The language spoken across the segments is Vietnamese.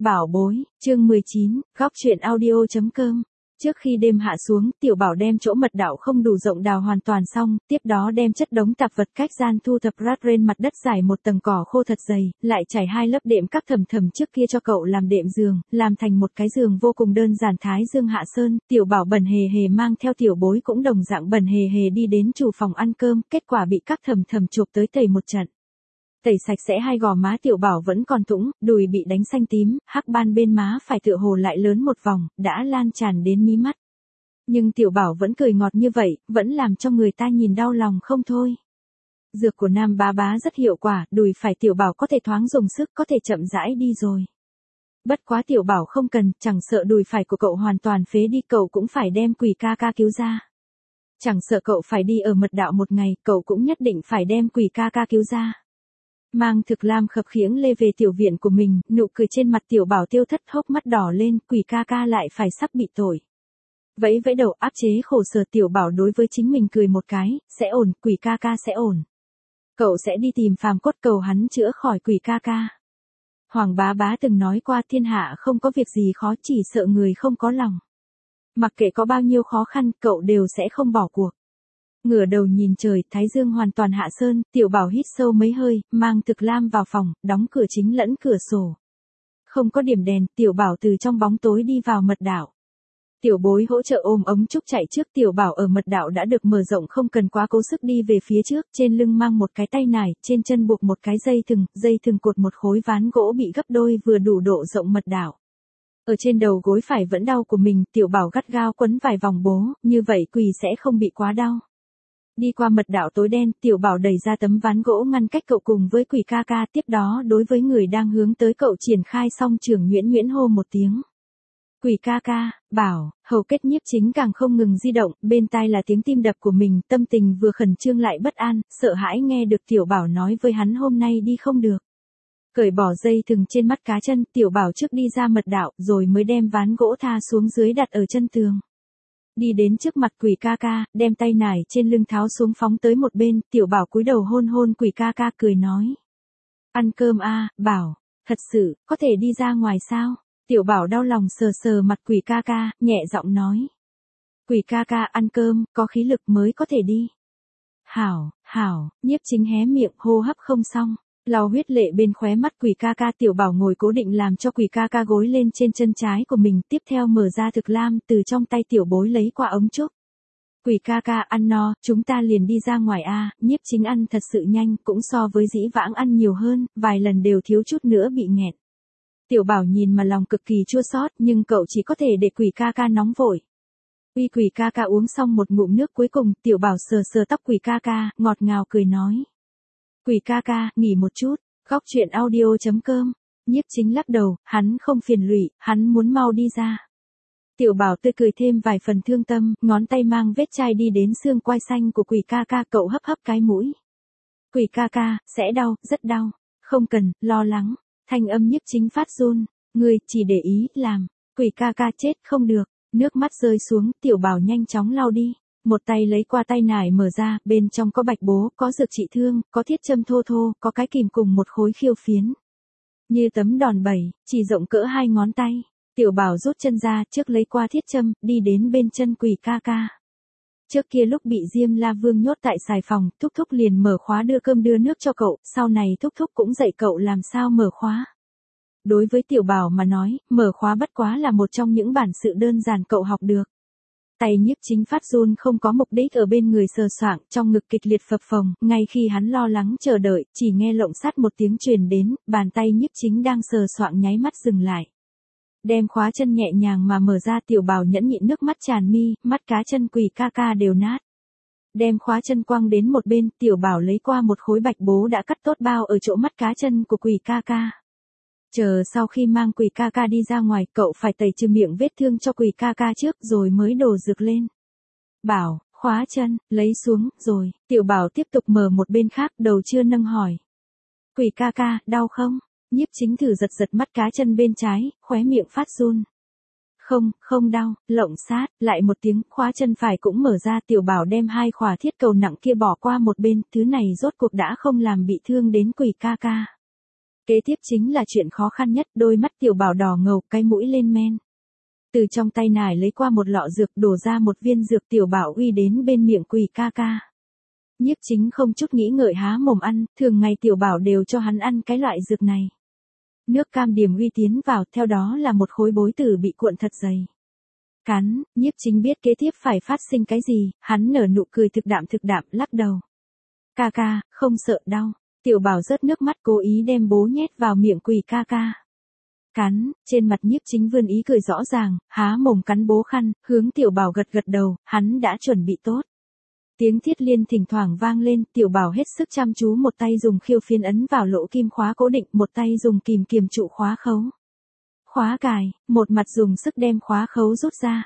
Bảo bối, chương 19, góc truyện audio.com. Trước khi đêm hạ xuống, Tiểu Bảo đem chỗ mật đạo không đủ rộng đào hoàn toàn xong, tiếp đó đem chất đống tạp vật cách gian thu thập rát rên mặt đất trải một tầng cỏ khô thật dày, lại trải 2 lớp đệm các thầm trước kia cho cậu làm đệm giường, làm thành một cái giường vô cùng đơn giản thái dương hạ sơn. Tiểu Bảo bẩn hề hề mang theo tiểu bối cũng đồng dạng bẩn hề hề đi đến chủ phòng ăn cơm, kết quả bị các thầm chộp tới tẩy một trận. Tẩy sạch sẽ 2 gò má Tiểu Bảo vẫn còn thủng, đùi bị đánh xanh tím, hắc ban bên má phải tựa hồ lại lớn một vòng, đã lan tràn đến mí mắt. Nhưng Tiểu Bảo vẫn cười ngọt như vậy, vẫn làm cho người ta nhìn đau lòng không thôi. Dược của Nam Bá Bá rất hiệu quả, đùi phải Tiểu Bảo có thể thoáng dùng sức, có thể chậm rãi đi rồi. Bất quá Tiểu Bảo không cần, chẳng sợ đùi phải của cậu hoàn toàn phế đi, cậu cũng phải đem Quỷ ca ca cứu ra. Chẳng sợ cậu phải đi ở mật đạo một ngày, cậu cũng nhất định phải đem Quỷ ca ca cứu ra. Mang Thực Lam khập khiễng lê về tiểu viện của mình, nụ cười trên mặt Tiểu Bảo tiêu thất, hốc mắt đỏ lên, Quỷ ca ca lại phải sắp bị tội. Vẫy đầu áp chế khổ sở, Tiểu Bảo đối với chính mình cười một cái, sẽ ổn, Quỷ ca ca sẽ ổn. Cậu sẽ đi tìm Phàm Cốt cầu hắn chữa khỏi Quỷ ca ca. Hoàng Bá Bá từng nói qua thiên hạ không có việc gì khó, chỉ sợ người không có lòng. Mặc kệ có bao nhiêu khó khăn, cậu đều sẽ không bỏ cuộc. Ngửa đầu nhìn trời, thái dương hoàn toàn hạ sơn, Tiểu Bảo hít sâu mấy hơi, mang Thực Lam vào phòng, đóng cửa chính lẫn cửa sổ. Không có điểm đèn, Tiểu Bảo từ trong bóng tối đi vào mật đạo. Tiểu bối hỗ trợ ôm ống trúc chạy trước, Tiểu Bảo ở mật đạo đã được mở rộng, không cần quá cố sức đi về phía trước, trên lưng mang một cái tay nải, trên chân buộc một cái dây thừng cột một khối ván gỗ bị gấp đôi vừa đủ độ rộng mật đạo. Ở trên đầu gối phải vẫn đau của mình, Tiểu Bảo gắt gao quấn vài vòng bố, như vậy quỳ sẽ không bị quá đau. Đi qua mật đạo tối đen, Tiểu Bảo đẩy ra tấm ván gỗ ngăn cách cậu cùng với Quỷ ca ca, tiếp đó đối với người đang hướng tới cậu triển khai song trưởng nhuyễn hô một tiếng. Quỷ ca ca, Bảo, hầu kết Nhiếp Chính càng không ngừng di động, bên tai là tiếng tim đập của mình, tâm tình vừa khẩn trương lại bất an, sợ hãi nghe được Tiểu Bảo nói với hắn hôm nay đi không được. Cởi bỏ dây thừng trên mắt cá chân, Tiểu Bảo trước đi ra mật đạo, rồi mới đem ván gỗ tha xuống dưới đặt ở chân tường. Đi đến trước mặt Quỷ ca ca, đem tay nải trên lưng tháo xuống phóng tới một bên, Tiểu Bảo cúi đầu hôn Quỷ ca ca, cười nói. Ăn cơm a, Bảo, thật sự, có thể đi ra ngoài sao? Tiểu Bảo đau lòng sờ mặt Quỷ ca ca, nhẹ giọng nói. Quỷ ca ca ăn cơm, có khí lực mới có thể đi. Hảo, Nhiếp Chính hé miệng, hô hấp không xong. Lau huyết lệ bên khóe mắt Quỷ ca ca, Tiểu Bảo ngồi cố định làm cho Quỷ ca ca gối lên trên chân trái của mình, tiếp theo mở ra Thực Lam từ trong tay tiểu bối lấy qua ống trúc. Quỷ ca ca ăn no, chúng ta liền đi ra ngoài a. Nhiếp Chính ăn thật sự nhanh, cũng so với dĩ vãng ăn nhiều hơn, vài lần đều thiếu chút nữa bị nghẹn. Tiểu Bảo nhìn mà lòng cực kỳ chua xót, nhưng cậu chỉ có thể để Quỷ ca ca nóng vội. Uy Quỷ ca ca uống xong một ngụm nước cuối cùng, Tiểu Bảo sờ tóc Quỷ ca ca, ngọt ngào cười nói. Quỷ ca ca, nghỉ một chút, góc truyện audio.com. Nhiếp Chính lắc đầu, hắn không phiền lụy, hắn muốn mau đi ra. Tiểu Bảo tươi cười thêm vài phần thương tâm, ngón tay mang vết chai đi đến xương quai xanh của Quỷ ca ca, cậu hấp cái mũi. Quỷ ca ca, sẽ đau, rất đau. Không cần, lo lắng. Thanh âm Nhiếp Chính phát run, ngươi chỉ để ý làm. Quỷ ca ca chết không được. Nước mắt rơi xuống, Tiểu Bảo nhanh chóng lau đi. Một tay lấy qua tay nải mở ra, bên trong có bạch bố, có dược trị thương, có thiết châm thô, có cái kìm cùng một khối khiêu phiến. Như tấm đòn bẩy, chỉ rộng cỡ 2 ngón tay. Tiểu Bảo rút chân ra, trước lấy qua thiết châm, đi đến bên chân Quỷ ca ca. Trước kia lúc bị Diêm La Vương nhốt tại xài phòng, Thúc Thúc liền mở khóa đưa cơm đưa nước cho cậu, sau này Thúc Thúc cũng dạy cậu làm sao mở khóa. Đối với Tiểu Bảo mà nói, mở khóa bất quá là một trong những bản sự đơn giản cậu học được. Tay Nhiếp Chính phát run không có mục đích ở bên người sờ soạng, trong ngực kịch liệt phập phồng, ngay khi hắn lo lắng chờ đợi, chỉ nghe lộng sắt một tiếng truyền đến, bàn tay Nhiếp Chính đang sờ soạng nháy mắt dừng lại. Đem khóa chân nhẹ nhàng mà mở ra, Tiểu Bảo nhẫn nhịn nước mắt tràn mi, mắt cá chân Quỷ ca ca đều nát. Đem khóa chân quăng đến một bên, Tiểu Bảo lấy qua một khối bạch bố đã cắt tốt bao ở chỗ mắt cá chân của Quỷ ca ca. Chờ sau khi mang Quỷ ca ca đi ra ngoài, cậu phải tẩy trừ miệng vết thương cho Quỷ ca ca trước rồi mới đổ dược lên. Bảo, khóa chân, lấy xuống, rồi, Tiểu Bảo tiếp tục mở một bên khác, đầu chưa nâng hỏi. Quỷ ca ca, đau không? Nhiếp Chính thử giật mắt cá chân bên trái, khóe miệng phát run. Không đau, lộng sát, lại một tiếng, khóa chân phải cũng mở ra, Tiểu Bảo đem 2 khỏa thiết cầu nặng kia bỏ qua một bên, thứ này rốt cuộc đã không làm bị thương đến Quỷ ca ca. Kế tiếp chính là chuyện khó khăn nhất, đôi mắt tiểu bảo đỏ ngầu, cái mũi lên men. Từ trong tay nải lấy qua một lọ dược, đổ ra một viên dược, tiểu bảo uy đến bên miệng Quỳ ca ca. Nhiếp Chính không chút nghĩ ngợi há mồm ăn, thường ngày tiểu bảo đều cho hắn ăn cái loại dược này. Nước cam điểm uy tiến vào, theo đó là một khối bối tử bị cuộn thật dày. Cắn, Nhiếp Chính biết kế tiếp phải phát sinh cái gì, hắn nở nụ cười thực đạm lắc đầu. Ca ca, không sợ đau. Tiểu bảo rớt nước mắt, cố ý đem bố nhét vào miệng Quỳ ca ca. Cắn, trên mặt Nhiếp Chính vươn ý cười rõ ràng, há mồm cắn bố khăn, hướng tiểu bảo gật đầu, hắn đã chuẩn bị tốt. Tiếng thiết liên thỉnh thoảng vang lên, tiểu bảo hết sức chăm chú, một tay dùng khiêu phiến ấn vào lỗ kim khóa cố định, một tay dùng kìm kiềm trụ khóa khấu. Khóa cài, một mặt dùng sức đem khóa khấu rút ra.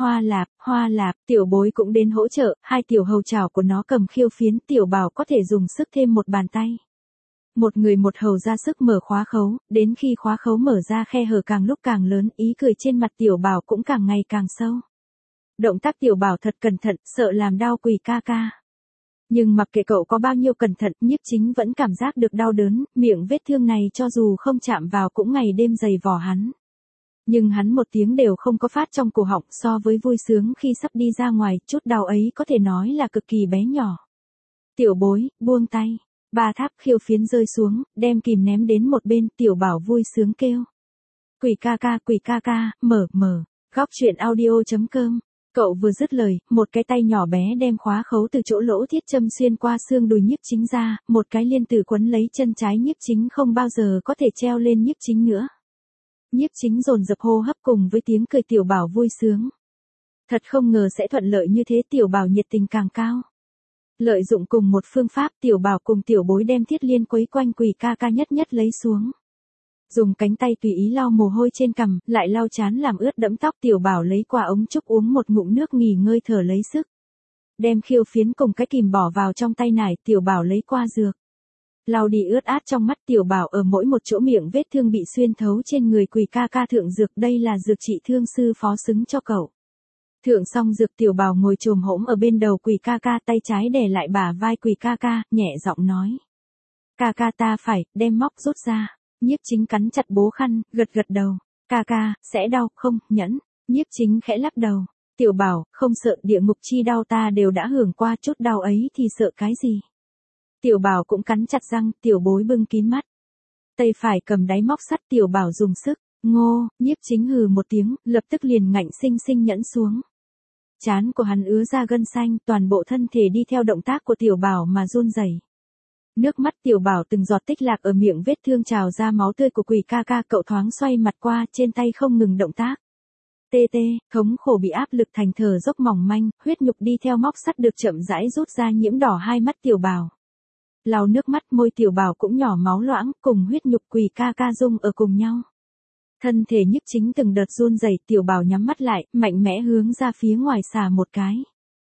Hoa lạp, tiểu bối cũng đến hỗ trợ, hai tiểu hầu chảo của nó cầm khiêu phiến, tiểu bảo có thể dùng sức thêm một bàn tay. Một người một hầu ra sức mở khóa khấu, đến khi khóa khấu mở ra khe hở càng lúc càng lớn, ý cười trên mặt tiểu bảo cũng càng ngày càng sâu. Động tác tiểu bảo thật cẩn thận, sợ làm đau Quỳ ca ca. Nhưng mặc kệ cậu có bao nhiêu cẩn thận, Nhiếp Chính vẫn cảm giác được đau đớn, miệng vết thương này cho dù không chạm vào cũng ngày đêm dày vò hắn. Nhưng hắn một tiếng đều không có phát trong cổ họng, so với vui sướng khi sắp đi ra ngoài, chút đau ấy có thể nói là cực kỳ bé nhỏ. Tiểu bối, buông tay. Ba tháp khiêu phiến rơi xuống, đem kìm ném đến một bên, tiểu bảo vui sướng kêu. Quỳ ca ca, mở. Góc truyện audio.com. Cậu vừa dứt lời, một cái tay nhỏ bé đem khóa khấu từ chỗ lỗ thiết châm xuyên qua xương đùi Nhiếp Chính ra, một cái liên tử quấn lấy chân trái Nhiếp Chính, không bao giờ có thể treo lên Nhiếp Chính nữa. Nhiếp Chính dồn dập hô hấp cùng với tiếng cười tiểu bảo vui sướng. Thật không ngờ sẽ thuận lợi như thế, tiểu bảo nhiệt tình càng cao. Lợi dụng cùng một phương pháp, tiểu bảo cùng tiểu bối đem thiết liên quấy quanh Quỳ ca ca nhất lấy xuống. Dùng cánh tay tùy ý lau mồ hôi trên cằm, lại lau trán làm ướt đẫm tóc, tiểu bảo lấy qua ống trúc uống một ngụm nước nghỉ ngơi thở lấy sức. Đem khiêu phiến cùng cái kìm bỏ vào trong tay nải, tiểu bảo lấy qua dược. Lau đi ướt át trong mắt, tiểu bảo ở mỗi một chỗ miệng vết thương bị xuyên thấu trên người Quỳ ca ca thượng dược, đây là dược trị thương sư phó xứng cho cậu. Thượng xong dược, tiểu bảo ngồi chồm hổm ở bên đầu Quỳ ca ca, tay trái đè lại bả vai Quỳ ca ca, nhẹ giọng nói. Ca ca ta phải, đem móc rút ra. Nhiếp Chính cắn chặt bố khăn, gật đầu. Ca ca, sẽ đau không, nhẫn. Nhiếp Chính khẽ lắc đầu. Tiểu bảo, không sợ, địa ngục chi đau ta đều đã hưởng qua, chút đau ấy thì sợ cái gì. Tiểu bảo cũng cắn chặt răng, tiểu bối bưng kín mắt. Tay phải cầm đáy móc sắt, tiểu bảo dùng sức. Ngô, Nhiếp Chính hừ một tiếng, lập tức liền ngạnh sinh nhẫn xuống. Trán của hắn ứa ra gân xanh, toàn bộ thân thể đi theo động tác của tiểu bảo mà run rẩy. Nước mắt tiểu bảo từng giọt tích lạc ở miệng vết thương trào ra máu tươi của Quỳ ca ca, cậu thoáng xoay mặt qua, trên tay không ngừng động tác. Tê, thống khổ bị áp lực thành thở dốc mỏng manh, huyết nhục đi theo móc sắt được chậm rãi rút ra, nhiễm đỏ hai mắt tiểu bảo. Lau nước mắt, môi tiểu bảo cũng nhỏ máu loãng, cùng huyết nhục Quỳ ca ca dung ở cùng nhau. Thân thể Nhiếp Chính từng đợt run rẩy, tiểu bảo nhắm mắt lại, mạnh mẽ hướng ra phía ngoài xả một cái.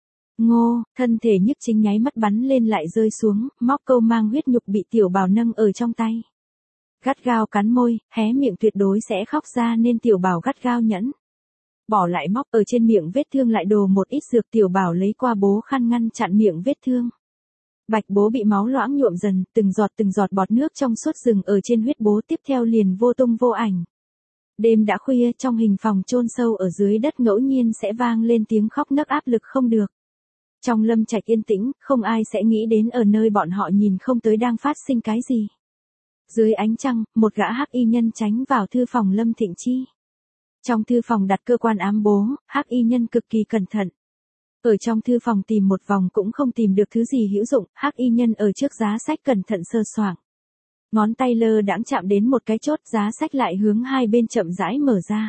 Ngô, thân thể Nhiếp Chính nháy mắt bắn lên lại rơi xuống, móc câu mang huyết nhục bị tiểu bảo nâng ở trong tay. Gắt gao cắn môi, hé miệng tuyệt đối sẽ khóc ra nên tiểu bảo gắt gao nhẫn. Bỏ lại móc ở trên miệng vết thương lại đồ một ít dược, tiểu bảo lấy qua bố khăn ngăn chặn miệng vết thương. Bạch bố bị máu loãng nhuộm dần, từng giọt bọt nước trong suốt rừng ở trên huyết bố, tiếp theo liền vô tung vô ảnh. Đêm đã khuya, trong hình phòng chôn sâu ở dưới đất ngẫu nhiên sẽ vang lên tiếng khóc nấc áp lực không được. Trong lâm trạch yên tĩnh, không ai sẽ nghĩ đến ở nơi bọn họ nhìn không tới đang phát sinh cái gì. Dưới ánh trăng, một gã hắc y nhân tránh vào thư phòng Lâm Thịnh Chi. Trong thư phòng đặt cơ quan ám bố, hắc y nhân cực kỳ cẩn thận. Ở trong thư phòng tìm một vòng cũng không tìm được thứ gì hữu dụng, hắc y nhân ở trước giá sách cẩn thận sơ soạng. Ngón tay lơ đãng chạm đến một cái chốt, giá sách lại hướng hai bên chậm rãi mở ra.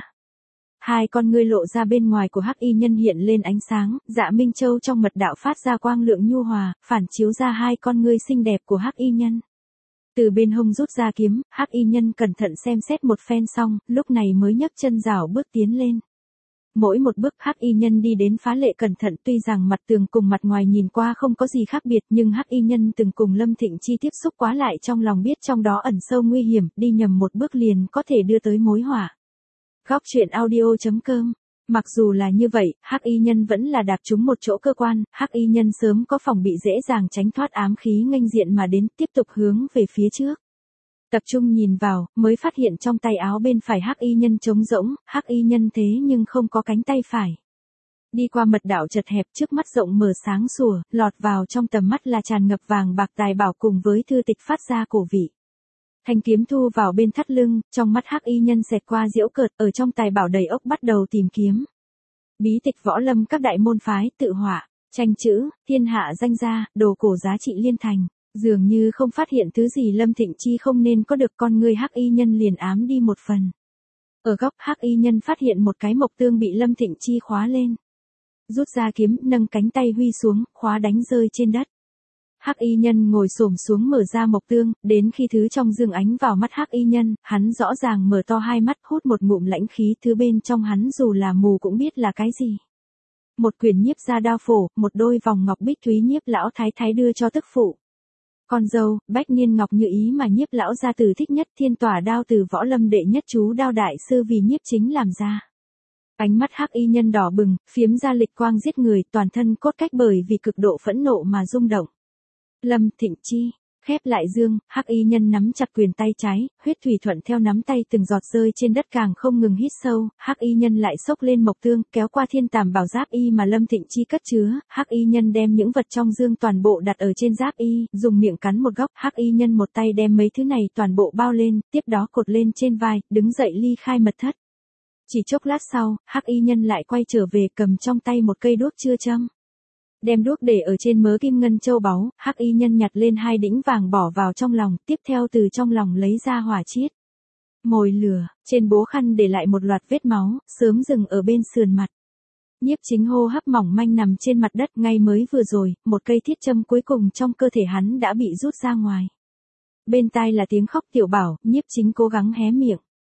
Hai con ngươi lộ ra bên ngoài của hắc y nhân hiện lên ánh sáng, Dạ Minh Châu trong mật đạo phát ra quang lượng nhu hòa, phản chiếu ra hai con ngươi xinh đẹp của hắc y nhân. Từ bên hông rút ra kiếm, hắc y nhân cẩn thận xem xét một phen xong, lúc này mới nhấc chân rảo bước tiến lên. Mỗi một bước hắc y nhân đi đến phá lệ cẩn thận, tuy rằng mặt tường cùng mặt ngoài nhìn qua không có gì khác biệt, nhưng hắc y nhân từng cùng Lâm Thịnh Chi tiếp xúc quá lại trong lòng biết trong đó ẩn sâu nguy hiểm, đi nhầm một bước liền có thể đưa tới mối họa. Góc truyện audio.com. Mặc dù là như vậy, hắc y nhân vẫn là đạp trúng một chỗ cơ quan, hắc y nhân sớm có phòng bị dễ dàng tránh thoát ám khí nghênh diện mà đến, tiếp tục hướng về phía trước. Tập trung nhìn vào, mới phát hiện trong tay áo bên phải hắc y nhân trống rỗng, hắc y nhân thế nhưng không có cánh tay phải. Đi qua mật đạo chật hẹp trước mắt rộng mở sáng sủa, lọt vào trong tầm mắt là tràn ngập vàng bạc tài bảo cùng với thư tịch phát ra cổ vị. Thanh kiếm thu vào bên thắt lưng, trong mắt hắc y nhân xẹt qua giễu cợt, ở trong tài bảo đầy ốc bắt đầu tìm kiếm. Bí tịch võ lâm các đại môn phái, tự họa, tranh chữ, thiên hạ danh gia, đồ cổ giá trị liên thành. Dường như không phát hiện thứ gì Lâm Thịnh Chi không nên có được, con người hắc y nhân liền ám đi một phần. Ở góc hắc y nhân phát hiện một cái mộc tương bị Lâm Thịnh Chi khóa lên. Rút ra kiếm, nâng cánh tay huy xuống, khóa đánh rơi trên đất. Hắc y nhân ngồi xổm xuống mở ra mộc tương, đến khi thứ trong dương ánh vào mắt hắc y nhân, hắn rõ ràng mở to hai mắt hút một ngụm lãnh khí, thứ bên trong hắn dù là mù cũng biết là cái gì. Một quyển nhiếp gia đao phổ, một đôi vòng ngọc bích thúy nhiếp lão thái thái đưa cho tức phụ. Con dâu, bách niên ngọc như ý mà nhiếp lão gia tử thích nhất, thiên tỏa đao từ võ lâm đệ nhất chú đao đại sư vì nhiếp chính làm ra. Ánh mắt hắc y nhân đỏ bừng, phiếm ra lịch quang giết người, toàn thân cốt cách bởi vì cực độ phẫn nộ mà rung động. Lâm Thịnh Chi, khép lại dương, hắc y nhân nắm chặt quyền tay trái, huyết thủy thuận theo nắm tay từng giọt rơi trên đất càng không ngừng hít sâu, hắc y nhân lại xốc lên mộc tương, kéo qua thiên tàm bảo giáp y mà Lâm Thịnh Chi cất chứa, hắc y nhân đem những vật trong dương toàn bộ đặt ở trên giáp y, dùng miệng cắn một góc, hắc y nhân một tay đem mấy thứ này toàn bộ bao lên, tiếp đó cột lên trên vai, đứng dậy ly khai mật thất. Chỉ chốc lát sau, hắc y nhân lại quay trở về cầm trong tay một cây đuốc chưa châm. Đem đuốc để ở trên mớ kim ngân châu báu, hắc y nhân nhặt lên hai đĩnh vàng bỏ vào trong lòng, tiếp theo từ trong lòng lấy ra hỏa chiết. Mồi lửa, trên bố khăn để lại một loạt vết máu, sớm dừng ở bên sườn mặt. Nhiếp chính hô hấp mỏng manh nằm trên mặt đất, ngay mới vừa rồi, một cây thiết châm cuối cùng trong cơ thể hắn đã bị rút ra ngoài. Bên tai là tiếng khóc Tiểu Bảo, nhiếp chính cố gắng hé miệng.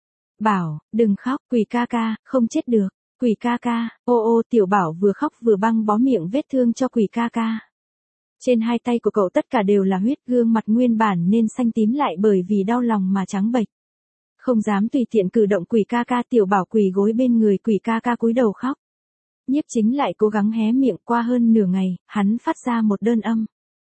Bảo, đừng khóc, Quỷ ca ca, không chết được. Quỷ ca ca, ô ô, Tiểu Bảo vừa khóc vừa băng bó miệng vết thương cho Quỷ ca ca. Trên hai tay của cậu tất cả đều là huyết, gương mặt nguyên bản nên xanh tím lại bởi vì đau lòng mà trắng bệch. Không dám tùy tiện cử động Quỷ ca ca, Tiểu Bảo quỳ gối bên người Quỷ ca ca cúi đầu khóc. Nhiếp chính lại cố gắng hé miệng, qua hơn nửa ngày, hắn phát ra một đơn âm.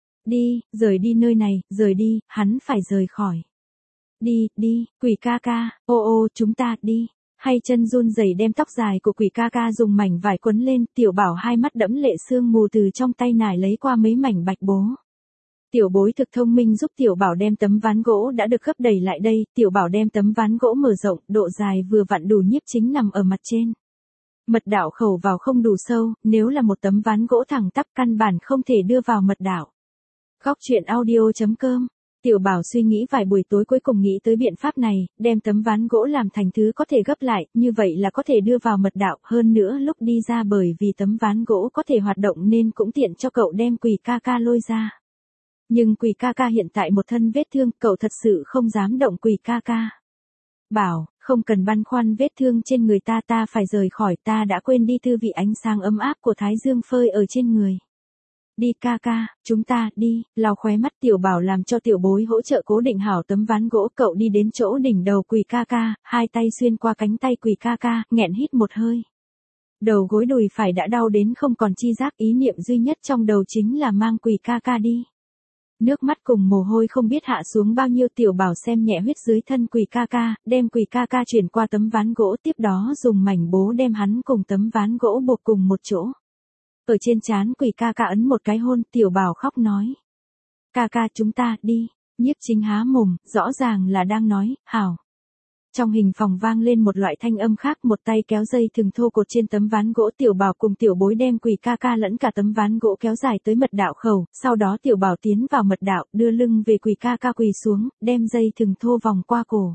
Đi, rời đi nơi này, rời đi, hắn phải rời khỏi. Đi, đi, Quỷ ca ca, ô ô, chúng ta, đi. Hay chân run rẩy đem tóc dài của Quỷ ca ca dùng mảnh vải quấn lên, Tiểu Bảo hai mắt đẫm lệ sương mù từ trong tay nải lấy qua mấy mảnh bạch bố. Tiểu bối thực thông minh giúp Tiểu Bảo đem tấm ván gỗ đã được gấp đẩy lại đây, Tiểu Bảo đem tấm ván gỗ mở rộng, độ dài vừa vặn đủ nhiếp chính nằm ở mặt trên. Mật đạo khẩu vào không đủ sâu, nếu là một tấm ván gỗ thẳng tắp căn bản không thể đưa vào mật đạo. Góc truyện audio.com. Tiểu Bảo suy nghĩ vài buổi tối cuối cùng nghĩ tới biện pháp này, đem tấm ván gỗ làm thành thứ có thể gấp lại, như vậy là có thể đưa vào mật đạo, hơn nữa lúc đi ra bởi vì tấm ván gỗ có thể hoạt động nên cũng tiện cho cậu đem Quỷ ca ca lôi ra. Nhưng Quỷ ca ca hiện tại một thân vết thương, cậu thật sự không dám động Quỷ ca ca. Bảo, không cần băn khoăn vết thương trên người ta, ta phải rời khỏi, ta đã quên đi thư vị ánh sáng ấm áp của thái dương phơi ở trên người. Đi ca ca, chúng ta, đi, lau khóe mắt Tiểu Bảo làm cho tiểu bối hỗ trợ cố định hảo tấm ván gỗ, cậu đi đến chỗ đỉnh đầu Quỷ ca ca, hai tay xuyên qua cánh tay Quỷ ca ca, nghẹn hít một hơi. Đầu gối đùi phải đã đau đến không còn chi giác, ý niệm duy nhất trong đầu chính là mang Quỷ ca ca đi. Nước mắt cùng mồ hôi không biết hạ xuống bao nhiêu, Tiểu Bảo xem nhẹ huyết dưới thân Quỷ ca ca, đem Quỷ ca ca chuyển qua tấm ván gỗ, tiếp đó dùng mảnh bố đem hắn cùng tấm ván gỗ buộc cùng một chỗ. Ở trên trán Quỷ ca ca ấn một cái hôn, Tiểu Bảo khóc nói. Ca ca chúng ta, đi, nhiếp chính há mồm, rõ ràng là đang nói, hảo. Trong hình phòng vang lên một loại thanh âm khác, một tay kéo dây thừng thô cột trên tấm ván gỗ, Tiểu Bảo cùng tiểu bối đem Quỷ ca ca lẫn cả tấm ván gỗ kéo dài tới mật đạo khẩu, sau đó Tiểu Bảo tiến vào mật đạo, đưa lưng về Quỷ ca ca quỳ xuống, đem dây thừng thô vòng qua cổ.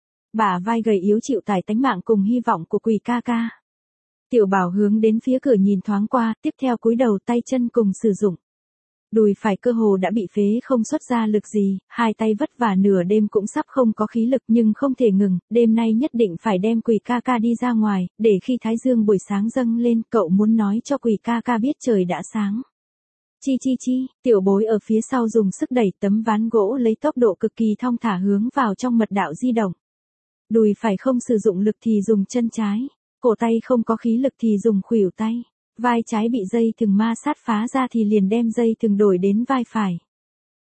Bả vai gầy yếu chịu tải tánh mạng cùng hy vọng của Quỷ ca ca. Tiểu Bảo hướng đến phía cửa nhìn thoáng qua, tiếp theo cúi đầu, tay chân cùng sử dụng. Đùi phải cơ hồ đã bị phế không xuất ra lực gì, hai tay vất vả nửa đêm cũng sắp không có khí lực nhưng không thể ngừng, đêm nay nhất định phải đem Quỷ ca ca đi ra ngoài, để khi thái dương buổi sáng dâng lên, cậu muốn nói cho Quỷ ca ca biết trời đã sáng. Chi chi chi, tiểu bối ở phía sau dùng sức đẩy tấm ván gỗ lấy tốc độ cực kỳ thong thả hướng vào trong mật đạo di động. Đùi phải không sử dụng lực thì dùng chân trái, cổ tay không có khí lực thì dùng khuỷu tay. Vai trái bị dây thừng ma sát phá ra thì liền đem dây thừng đổi đến vai phải.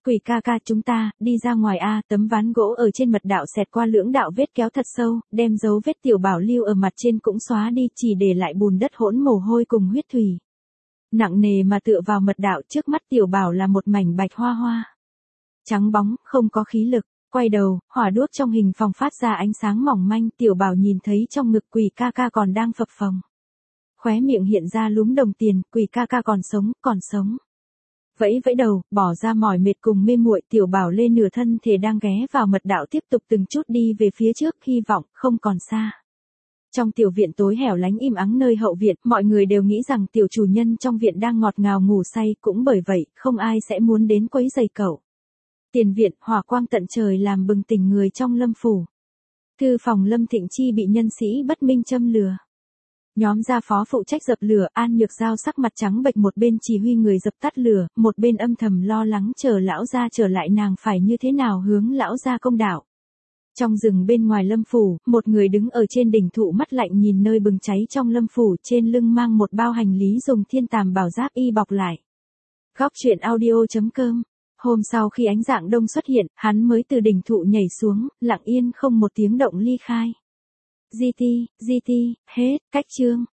Quỷ ca ca chúng ta, đi ra ngoài a. Tấm ván gỗ ở trên mật đạo xẹt qua lưỡng đạo vết kéo thật sâu, đem dấu vết tiểu bảo lưu ở mặt trên cũng xóa đi, chỉ để lại bùn đất hỗn mồ hôi cùng huyết thủy. Nặng nề mà tựa vào mật đạo, trước mắt tiểu bảo là một mảnh bạch hoa hoa. Trắng bóng, không có khí lực. Quay đầu, hỏa đuốc trong hình phòng phát ra ánh sáng mỏng manh, tiểu bảo nhìn thấy trong ngực quỷ ca ca còn đang phập phồng. Khóe miệng hiện ra lúm đồng tiền, quỷ ca ca còn sống, còn sống. Vẫy vẫy đầu, bỏ ra mỏi mệt cùng mê muội, tiểu bảo lên nửa thân thể đang ghé vào mật đạo tiếp tục từng chút đi về phía trước, hy vọng không còn xa. Trong tiểu viện tối hẻo lánh im ắng nơi hậu viện, mọi người đều nghĩ rằng tiểu chủ nhân trong viện đang ngọt ngào ngủ say, cũng bởi vậy, không ai sẽ muốn đến quấy rầy cậu. Tiền viện, hỏa quang tận trời làm bừng tỉnh người trong Lâm phủ. Thư phòng Lâm Thịnh Chi bị nhân sĩ bất minh châm lửa. Nhóm gia phó phụ trách dập lửa, An Nhược Giao sắc mặt trắng bệch, một bên chỉ huy người dập tắt lửa, một bên âm thầm lo lắng chờ lão gia trở lại nàng phải như thế nào hướng lão gia công đạo. Trong rừng bên ngoài Lâm phủ, một người đứng ở trên đỉnh thụ mắt lạnh nhìn nơi bừng cháy trong Lâm phủ, trên lưng mang một bao hành lý dùng thiên tàm bảo giáp y bọc lại. Góc truyện audio.com. Hôm sau khi ánh dạng đông xuất hiện, hắn mới từ đỉnh thụ nhảy xuống, lặng yên không một tiếng động ly khai. GT, hết, cách chương.